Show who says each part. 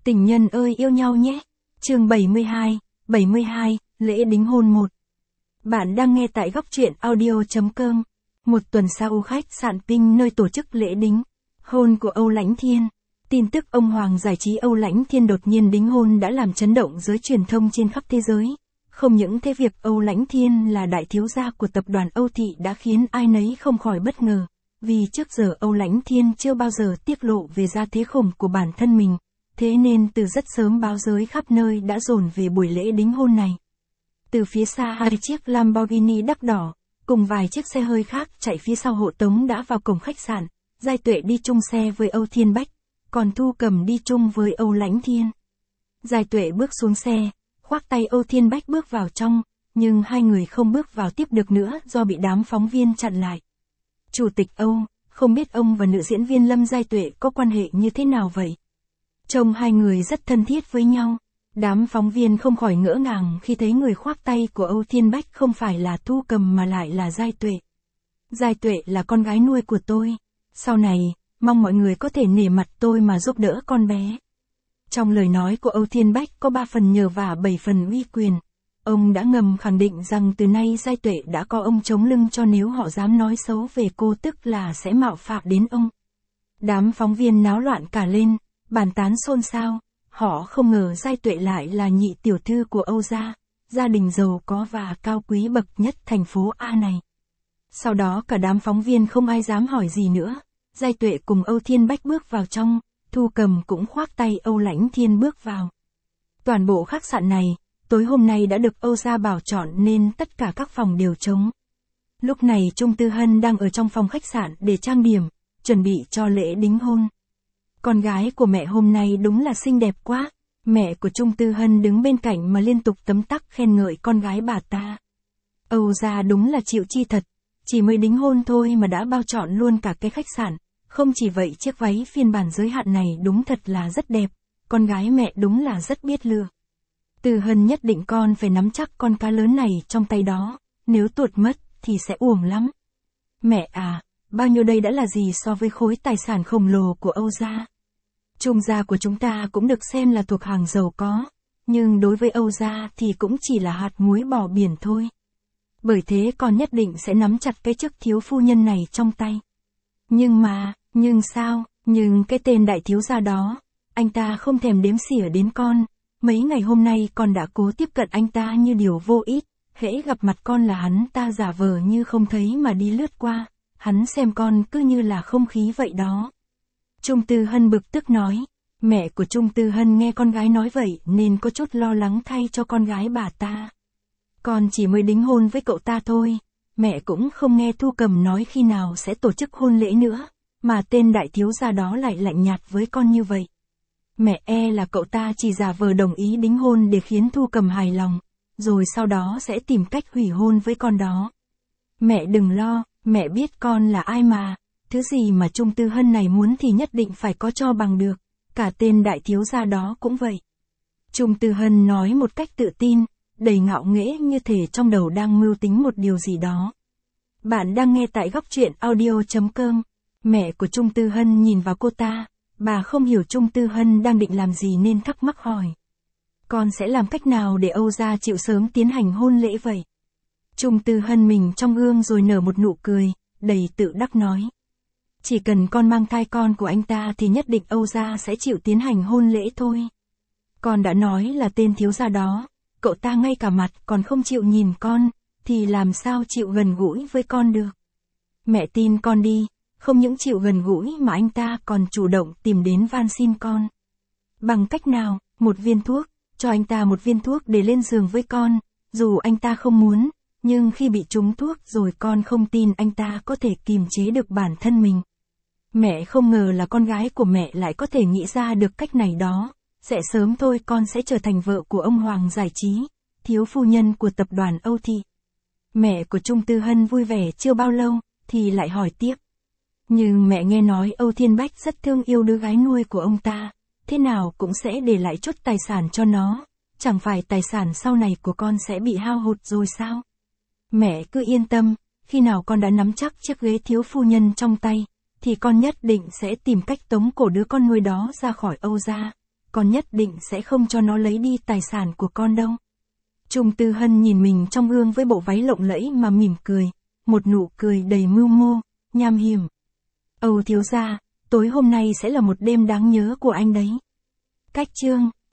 Speaker 1: Tình nhân ơi yêu nhau nhé. Chương 72, lễ đính hôn 1. Bạn đang nghe tại góc truyện audio.com. Một tuần sau khách sạn Pink nơi tổ chức lễ đính hôn của Âu Lãnh Thiên. Tin tức ông Hoàng giải trí Âu Lãnh Thiên đột nhiên đính hôn đã làm chấn động giới truyền thông trên khắp thế giới. Không những thế, việc Âu Lãnh Thiên là đại thiếu gia của tập đoàn Âu Thị đã khiến ai nấy không khỏi bất ngờ. Vì trước giờ Âu Lãnh Thiên chưa bao giờ tiết lộ về gia thế khủng của bản thân mình. Thế nên từ rất sớm báo giới khắp nơi đã dồn về buổi lễ đính hôn này. Từ phía xa, hai chiếc Lamborghini đắt đỏ, cùng vài chiếc xe hơi khác chạy phía sau hộ tống đã vào cổng khách sạn. Giai Tuệ đi chung xe với Âu Thiên Bách, còn Thu Cầm đi chung với Âu Lãnh Thiên. Giai Tuệ bước xuống xe, khoác tay Âu Thiên Bách bước vào trong, nhưng hai người không bước vào tiếp được nữa do bị đám phóng viên chặn lại. Chủ tịch Âu, không biết ông và nữ diễn viên Lâm Giai Tuệ có quan hệ như thế nào vậy? Trông hai người rất thân thiết với nhau. Đám phóng viên không khỏi ngỡ ngàng khi thấy người khoác tay của Âu Thiên Bách không phải là Thu Cầm mà lại là Giai Tuệ. Giai Tuệ là con gái nuôi của tôi. Sau này, mong mọi người có thể nể mặt tôi mà giúp đỡ con bé. Trong lời nói của Âu Thiên Bách có 3 phần nhờ vả 7 phần uy quyền. Ông đã ngầm khẳng định rằng từ nay Giai Tuệ đã có ông chống lưng cho nếu họ dám nói xấu về cô, tức là sẽ mạo phạm đến ông. Đám phóng viên náo loạn cả lên, bàn tán xôn xao. Họ không ngờ Giai Tuệ lại là nhị tiểu thư của Âu gia, gia đình giàu có và cao quý bậc nhất thành phố A này. Sau đó cả đám phóng viên không ai dám hỏi gì nữa. Giai Tuệ cùng Âu Thiên Bách bước vào trong, Thu Cầm cũng khoác tay Âu Lãnh Thiên bước vào. Toàn bộ khách sạn này, tối hôm nay đã được Âu gia bảo chọn nên tất cả các phòng đều trống. Lúc này Trung Tư Hân đang ở trong phòng khách sạn để trang điểm, chuẩn bị cho lễ đính hôn. Con gái của mẹ hôm nay đúng là xinh đẹp quá. Mẹ của Trung Tư Hân đứng bên cạnh mà liên tục tấm tắc khen ngợi con gái bà ta. Âu gia đúng là chịu chi thật. Chỉ mới đính hôn thôi mà đã bao trọn luôn cả cái khách sạn. Không chỉ vậy, chiếc váy phiên bản giới hạn này đúng thật là rất đẹp. Con gái mẹ đúng là rất biết lựa. Tư Hân nhất định con phải nắm chắc con cá lớn này trong tay đó. Nếu tuột mất thì sẽ uổng lắm. Mẹ à, bao nhiêu đây đã là gì so với khối tài sản khổng lồ của Âu gia. Trung gia của chúng ta cũng được xem là thuộc hàng giàu có, nhưng đối với Âu gia thì cũng chỉ là hạt muối bỏ biển thôi. Bởi thế con nhất định sẽ nắm chặt cái chức thiếu phu nhân này trong tay. Nhưng sao, nhưng cái tên đại thiếu gia đó, anh ta không thèm đếm xỉa đến con. Mấy ngày hôm nay con đã cố tiếp cận anh ta như điều vô ích, hễ gặp mặt con là hắn ta giả vờ như không thấy mà đi lướt qua. Hắn xem con cứ như là không khí vậy đó. Trung Tư Hân bực tức nói. Mẹ của Trung Tư Hân nghe con gái nói vậy nên có chút lo lắng thay cho con gái bà ta. Con chỉ mới đính hôn với cậu ta thôi. Mẹ cũng không nghe Thu Cầm nói khi nào sẽ tổ chức hôn lễ nữa. Mà tên đại thiếu gia đó lại lạnh nhạt với con như vậy. Mẹ e là cậu ta chỉ giả vờ đồng ý đính hôn để khiến Thu Cầm hài lòng. Rồi sau đó sẽ tìm cách hủy hôn với con đó. Mẹ đừng lo. Mẹ biết con là ai mà, thứ gì mà Trung Tư Hân này muốn thì nhất định phải có cho bằng được, cả tên đại thiếu gia đó cũng vậy. Trung Tư Hân nói một cách tự tin, đầy ngạo nghễ như thể trong đầu đang mưu tính một điều gì đó. Bạn đang nghe tại góc truyện audio.com, mẹ của Trung Tư Hân nhìn vào cô ta, bà không hiểu Trung Tư Hân đang định làm gì nên thắc mắc hỏi. Con sẽ làm cách nào để Âu gia chịu sớm tiến hành hôn lễ vậy? Trung Tư Hân mình trong gương rồi nở một nụ cười, đầy tự đắc nói. Chỉ cần con mang thai con của anh ta thì nhất định Âu gia sẽ chịu tiến hành hôn lễ thôi. Con đã nói là tên thiếu gia đó, cậu ta ngay cả mặt còn không chịu nhìn con, thì làm sao chịu gần gũi với con được. Mẹ tin con đi, không những chịu gần gũi mà anh ta còn chủ động tìm đến van xin con. Bằng cách nào? Một viên thuốc, cho anh ta một viên thuốc để lên giường với con, dù anh ta không muốn. Nhưng khi bị trúng thuốc rồi con không tin anh ta có thể kiềm chế được bản thân mình. Mẹ không ngờ là con gái của mẹ lại có thể nghĩ ra được cách này đó. Sẽ sớm thôi con sẽ trở thành vợ của ông Hoàng giải trí, thiếu phu nhân của tập đoàn Âu Thị. Mẹ của Trung Tư Hân vui vẻ chưa bao lâu, thì lại hỏi tiếp. Nhưng mẹ nghe nói Âu Thiên Bách rất thương yêu đứa gái nuôi của ông ta, thế nào cũng sẽ để lại chút tài sản cho nó. Chẳng phải tài sản sau này của con sẽ bị hao hụt rồi sao? Mẹ cứ yên tâm, khi nào con đã nắm chắc chiếc ghế thiếu phu nhân trong tay, thì con nhất định sẽ tìm cách tống cổ đứa con nuôi đó ra khỏi Âu gia. con nhất định sẽ không cho nó lấy đi tài sản của con đâu. Trung Tư Hân nhìn mình trong gương với bộ váy lộng lẫy mà mỉm cười, một nụ cười đầy mưu mô, nham hiểm. Âu thiếu gia, tối hôm nay sẽ là một đêm đáng nhớ của anh đấy. Cách chương